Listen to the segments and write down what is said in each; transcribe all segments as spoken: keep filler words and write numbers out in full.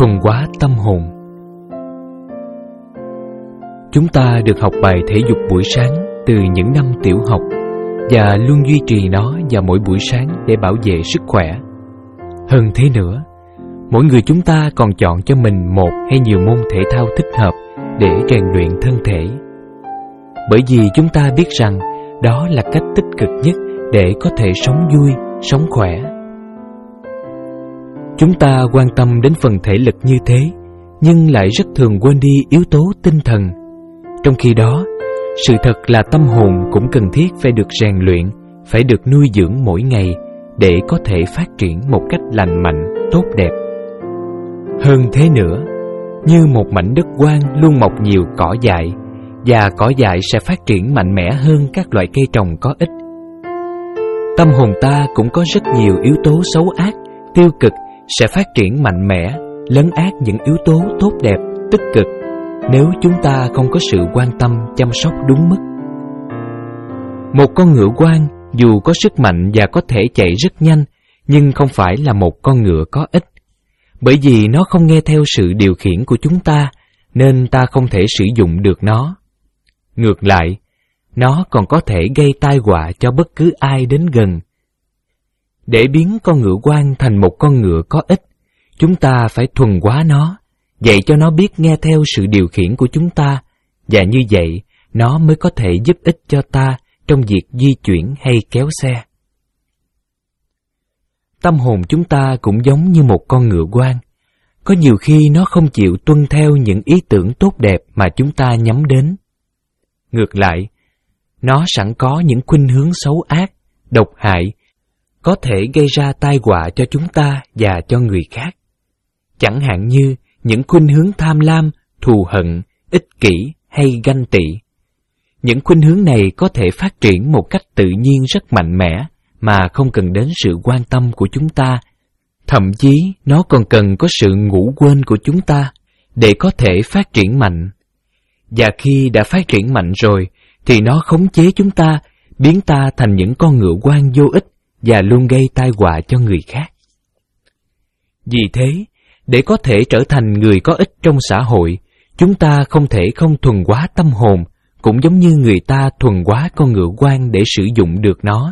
Thuần hóa tâm hồn. Chúng ta được học bài thể dục buổi sáng từ những năm tiểu học và luôn duy trì nó vào mỗi buổi sáng để bảo vệ sức khỏe. Hơn thế nữa, mỗi người chúng ta còn chọn cho mình một hay nhiều môn thể thao thích hợp để rèn luyện thân thể. Bởi vì chúng ta biết rằng đó là cách tích cực nhất để có thể sống vui, sống khỏe. Chúng ta quan tâm đến phần thể lực như thế, nhưng lại rất thường quên đi yếu tố tinh thần. Trong khi đó, sự thật là tâm hồn cũng cần thiết phải được rèn luyện, phải được nuôi dưỡng mỗi ngày để có thể phát triển một cách lành mạnh, tốt đẹp. Hơn thế nữa, như một mảnh đất hoang luôn mọc nhiều cỏ dại, và cỏ dại sẽ phát triển mạnh mẽ hơn các loại cây trồng có ích. Tâm hồn ta cũng có rất nhiều yếu tố xấu ác, tiêu cực sẽ phát triển mạnh mẽ, lấn át những yếu tố tốt đẹp, tích cực, nếu chúng ta không có sự quan tâm, chăm sóc đúng mức. Một con ngựa hoang dù có sức mạnh và có thể chạy rất nhanh, nhưng không phải là một con ngựa có ích. Bởi vì nó không nghe theo sự điều khiển của chúng ta, nên ta không thể sử dụng được nó. Ngược lại, nó còn có thể gây tai họa cho bất cứ ai đến gần. Để biến con ngựa hoang thành một con ngựa có ích, chúng ta phải thuần hóa nó, dạy cho nó biết nghe theo sự điều khiển của chúng ta, và như vậy nó mới có thể giúp ích cho ta trong việc di chuyển hay kéo xe. Tâm hồn chúng ta cũng giống như một con ngựa hoang. Có nhiều khi nó không chịu tuân theo những ý tưởng tốt đẹp mà chúng ta nhắm đến. Ngược lại, nó sẵn có những khuynh hướng xấu ác, độc hại, có thể gây ra tai họa cho chúng ta và cho người khác. Chẳng hạn như những khuynh hướng tham lam, thù hận, ích kỷ hay ganh tị. Những khuynh hướng này có thể phát triển một cách tự nhiên rất mạnh mẽ mà không cần đến sự quan tâm của chúng ta. Thậm chí nó còn cần có sự ngủ quên của chúng ta để có thể phát triển mạnh. Và khi đã phát triển mạnh rồi thì nó khống chế chúng ta, biến ta thành những con ngựa hoang vô ích và luôn gây tai họa cho người khác. Vì thế, để có thể trở thành người có ích trong xã hội, chúng ta không thể không thuần hóa tâm hồn, cũng giống như người ta thuần hóa con ngựa hoang để sử dụng được nó.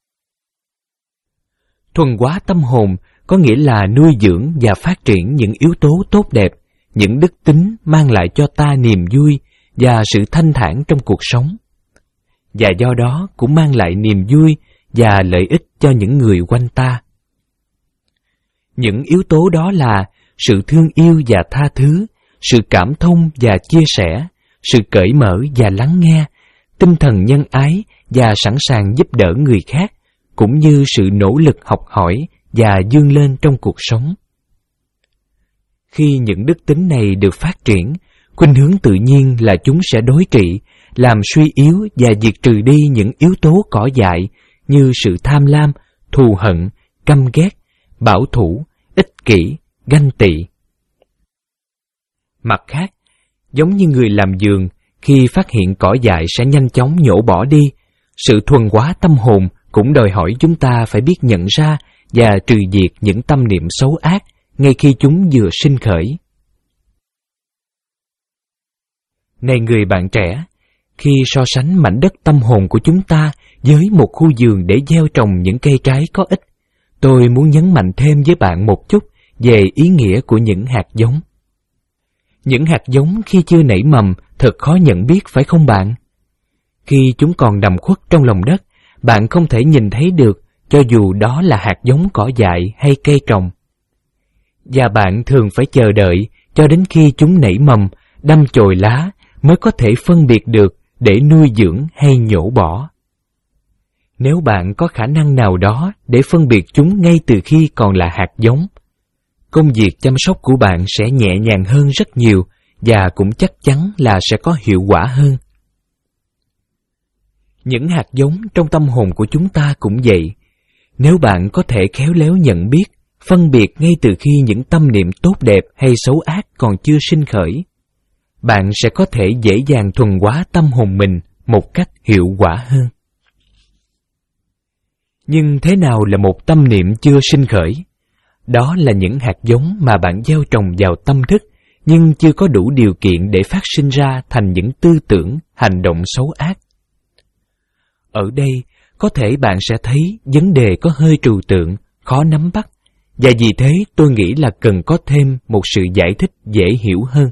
Thuần hóa tâm hồn có nghĩa là nuôi dưỡng và phát triển những yếu tố tốt đẹp, những đức tính mang lại cho ta niềm vui và sự thanh thản trong cuộc sống. Và do đó cũng mang lại niềm vui và lợi ích cho những người quanh ta. Những yếu tố đó là sự thương yêu và tha thứ, sự cảm thông và chia sẻ, sự cởi mở và lắng nghe, tinh thần nhân ái và sẵn sàng giúp đỡ người khác, cũng như sự nỗ lực học hỏi và vươn lên trong cuộc sống. Khi những đức tính này được phát triển, khuynh hướng tự nhiên là chúng sẽ đối trị, làm suy yếu và diệt trừ đi những yếu tố cỏ dại như sự tham lam, thù hận, căm ghét, bảo thủ, ích kỷ, ganh tị. Mặt khác, giống như người làm vườn, khi phát hiện cỏ dại sẽ nhanh chóng nhổ bỏ đi, sự thuần hóa tâm hồn cũng đòi hỏi chúng ta phải biết nhận ra và trừ diệt những tâm niệm xấu ác ngay khi chúng vừa sinh khởi. Này người bạn trẻ, khi so sánh mảnh đất tâm hồn của chúng ta với một khu vườn để gieo trồng những cây trái có ích, tôi muốn nhấn mạnh thêm với bạn một chút về ý nghĩa của những hạt giống. Những hạt giống khi chưa nảy mầm thật khó nhận biết, phải không bạn? Khi chúng còn nằm khuất trong lòng đất, bạn không thể nhìn thấy được cho dù đó là hạt giống cỏ dại hay cây trồng. Và bạn thường phải chờ đợi cho đến khi chúng nảy mầm, đâm chồi lá mới có thể phân biệt được để nuôi dưỡng hay nhổ bỏ. Nếu bạn có khả năng nào đó để phân biệt chúng ngay từ khi còn là hạt giống, công việc chăm sóc của bạn sẽ nhẹ nhàng hơn rất nhiều và cũng chắc chắn là sẽ có hiệu quả hơn. Những hạt giống trong tâm hồn của chúng ta cũng vậy. Nếu bạn có thể khéo léo nhận biết, phân biệt ngay từ khi những tâm niệm tốt đẹp hay xấu ác còn chưa sinh khởi, bạn sẽ có thể dễ dàng thuần hóa tâm hồn mình một cách hiệu quả hơn. Nhưng thế nào là một tâm niệm chưa sinh khởi? Đó là những hạt giống mà bạn gieo trồng vào tâm thức, nhưng chưa có đủ điều kiện để phát sinh ra thành những tư tưởng, hành động xấu ác. Ở đây, có thể bạn sẽ thấy vấn đề có hơi trừu tượng, khó nắm bắt, và vì thế tôi nghĩ là cần có thêm một sự giải thích dễ hiểu hơn.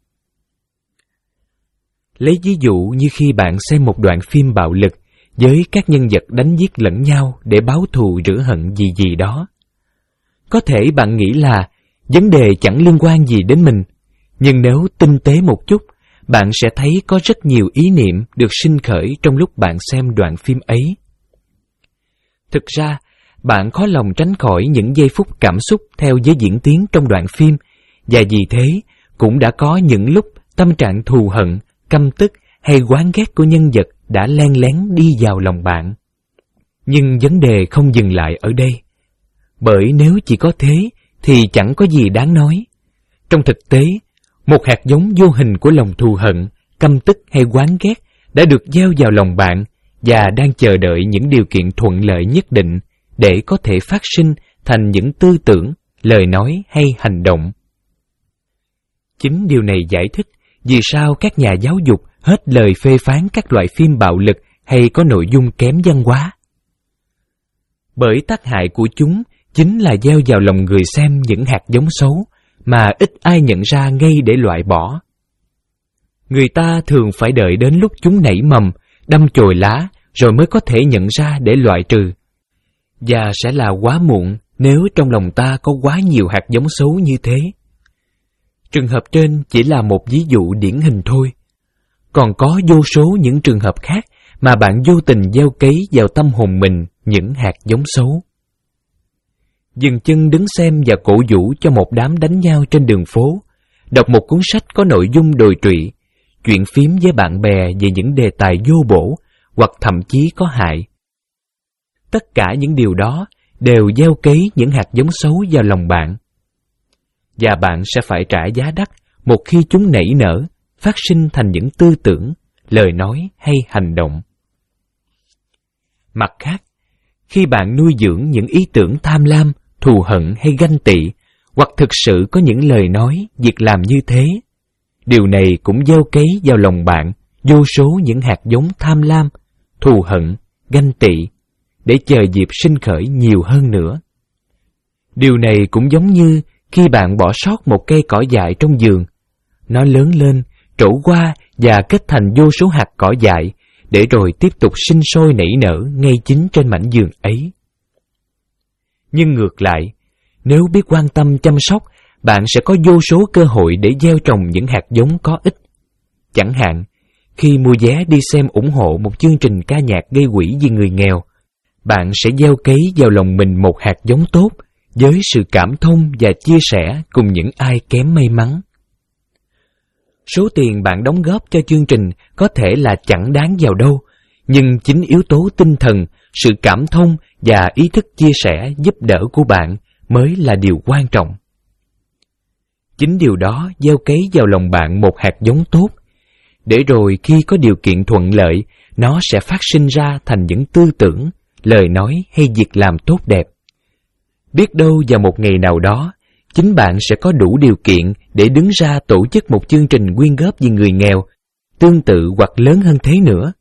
Lấy ví dụ như khi bạn xem một đoạn phim bạo lực với các nhân vật đánh giết lẫn nhau để báo thù rửa hận gì gì đó. Có thể bạn nghĩ là vấn đề chẳng liên quan gì đến mình, nhưng nếu tinh tế một chút, bạn sẽ thấy có rất nhiều ý niệm được sinh khởi trong lúc bạn xem đoạn phim ấy. Thực ra, bạn khó lòng tránh khỏi những giây phút cảm xúc theo với diễn tiến trong đoạn phim, và vì thế cũng đã có những lúc tâm trạng thù hận, căm tức hay oán ghét của nhân vật đã len lén đi vào lòng bạn. Nhưng vấn đề không dừng lại ở đây, bởi nếu chỉ có thế thì chẳng có gì đáng nói. Trong thực tế, một hạt giống vô hình của lòng thù hận, căm tức hay oán ghét đã được gieo vào lòng bạn và đang chờ đợi những điều kiện thuận lợi nhất định để có thể phát sinh thành những tư tưởng, lời nói hay hành động. Chính điều này giải thích vì sao các nhà giáo dục hết lời phê phán các loại phim bạo lực hay có nội dung kém văn hóa. Bởi tác hại của chúng chính là gieo vào lòng người xem những hạt giống xấu mà ít ai nhận ra ngay để loại bỏ. Người ta thường phải đợi đến lúc chúng nảy mầm, đâm chồi lá rồi mới có thể nhận ra để loại trừ. Và sẽ là quá muộn nếu trong lòng ta có quá nhiều hạt giống xấu như thế. Trường hợp trên chỉ là một ví dụ điển hình thôi. Còn có vô số những trường hợp khác mà bạn vô tình gieo cấy vào tâm hồn mình những hạt giống xấu. Dừng chân đứng xem và cổ vũ cho một đám đánh nhau trên đường phố, đọc một cuốn sách có nội dung đồi trụy, chuyện phím với bạn bè về những đề tài vô bổ hoặc thậm chí có hại. Tất cả những điều đó đều gieo cấy những hạt giống xấu vào lòng bạn. Và bạn sẽ phải trả giá đắt một khi chúng nảy nở, phát sinh thành những tư tưởng, lời nói hay hành động. Mặt khác, khi bạn nuôi dưỡng những ý tưởng tham lam, thù hận hay ganh tị, hoặc thực sự có những lời nói, việc làm như thế, điều này cũng gieo cấy vào lòng bạn vô số những hạt giống tham lam, thù hận, ganh tị, để chờ dịp sinh khởi nhiều hơn nữa. Điều này cũng giống như khi bạn bỏ sót một cây cỏ dại trong vườn, nó lớn lên, trổ qua và kết thành vô số hạt cỏ dại, để rồi tiếp tục sinh sôi nảy nở ngay chính trên mảnh vườn ấy. Nhưng ngược lại, nếu biết quan tâm chăm sóc, bạn sẽ có vô số cơ hội để gieo trồng những hạt giống có ích. Chẳng hạn, khi mua vé đi xem ủng hộ một chương trình ca nhạc gây quỹ vì người nghèo, bạn sẽ gieo cấy vào lòng mình một hạt giống tốt, với sự cảm thông và chia sẻ cùng những ai kém may mắn. Số tiền bạn đóng góp cho chương trình có thể là chẳng đáng vào đâu, nhưng chính yếu tố tinh thần, sự cảm thông và ý thức chia sẻ giúp đỡ của bạn mới là điều quan trọng. Chính điều đó gieo cấy vào lòng bạn một hạt giống tốt, để rồi khi có điều kiện thuận lợi, nó sẽ phát sinh ra thành những tư tưởng, lời nói hay việc làm tốt đẹp. Biết đâu vào một ngày nào đó, chính bạn sẽ có đủ điều kiện để đứng ra tổ chức một chương trình quyên góp vì người nghèo, tương tự hoặc lớn hơn thế nữa.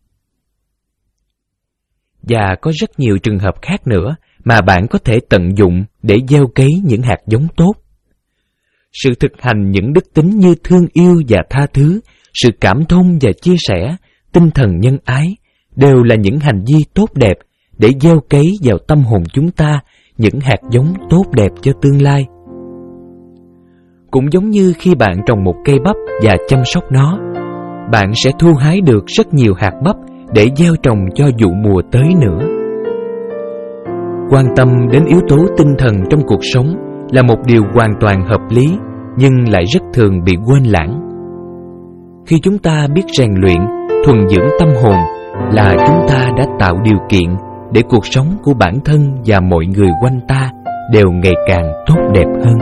Và có rất nhiều trường hợp khác nữa mà bạn có thể tận dụng để gieo cấy những hạt giống tốt. Sự thực hành những đức tính như thương yêu và tha thứ, sự cảm thông và chia sẻ, tinh thần nhân ái, đều là những hành vi tốt đẹp để gieo cấy vào tâm hồn chúng ta những hạt giống tốt đẹp cho tương lai. Cũng giống như khi bạn trồng một cây bắp và chăm sóc nó, bạn sẽ thu hái được rất nhiều hạt bắp để gieo trồng cho vụ mùa tới nữa. Quan tâm đến yếu tố tinh thần trong cuộc sống là một điều hoàn toàn hợp lý, nhưng lại rất thường bị quên lãng. Khi chúng ta biết rèn luyện, thuần dưỡng tâm hồn, là chúng ta đã tạo điều kiện để cuộc sống của bản thân và mọi người quanh ta đều ngày càng tốt đẹp hơn.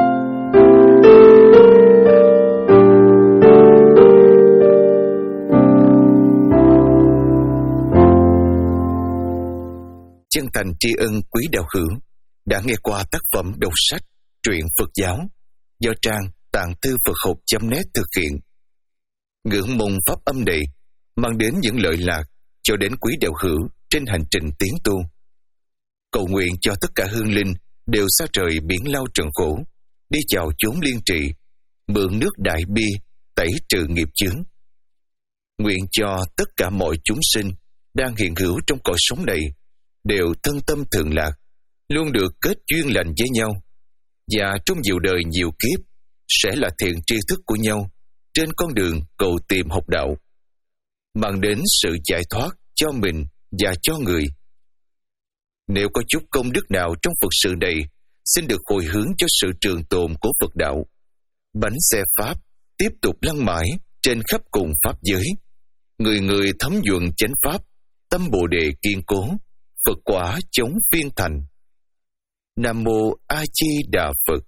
Chân thành tri ân quý đạo hữu đã nghe qua tác phẩm đọc sách truyện Phật giáo do trang tạng thư Phật học chấm net thực hiện. Ngưỡng mong pháp âm này mang đến những lợi lạc cho đến quý đạo hữu trên hành trình tiến tu. Cầu nguyện cho tất cả hương linh đều xa trời biển lao trần khổ, đi vào chốn liên trì, mượn nước đại bi tẩy trừ nghiệp chướng. Nguyện cho tất cả mọi chúng sinh đang hiện hữu trong cõi sống này đều thân tâm thường lạc, luôn được kết duyên lành với nhau, và trong nhiều đời nhiều kiếp sẽ là thiện tri thức của nhau trên con đường cầu tìm học đạo, mang đến sự giải thoát cho mình và cho người. Nếu có chút công đức nào trong Phật sự này, xin được hồi hướng cho sự trường tồn của Phật đạo. Bánh xe Pháp tiếp tục lăn mãi trên khắp cùng Pháp giới. Người người thấm nhuần chánh Pháp, tâm Bồ Đề kiên cố, Phật quả chống phiên thành. Nam Mô A Di Đà Phật.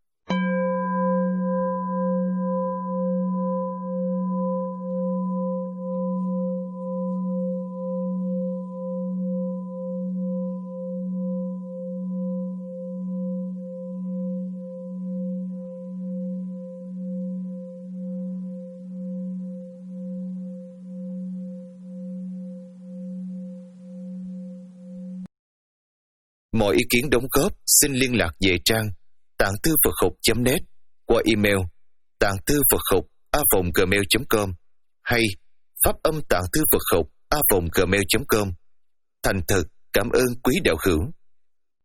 Mọi ý kiến đóng góp xin liên lạc về trang tạng thư Phật học chấm net qua email tạng thư Phật học a vòng gmail chấm com hay pháp âm tạng thư Phật học a vòng gmail chấm com. Thành thật cảm ơn quý đạo hữu.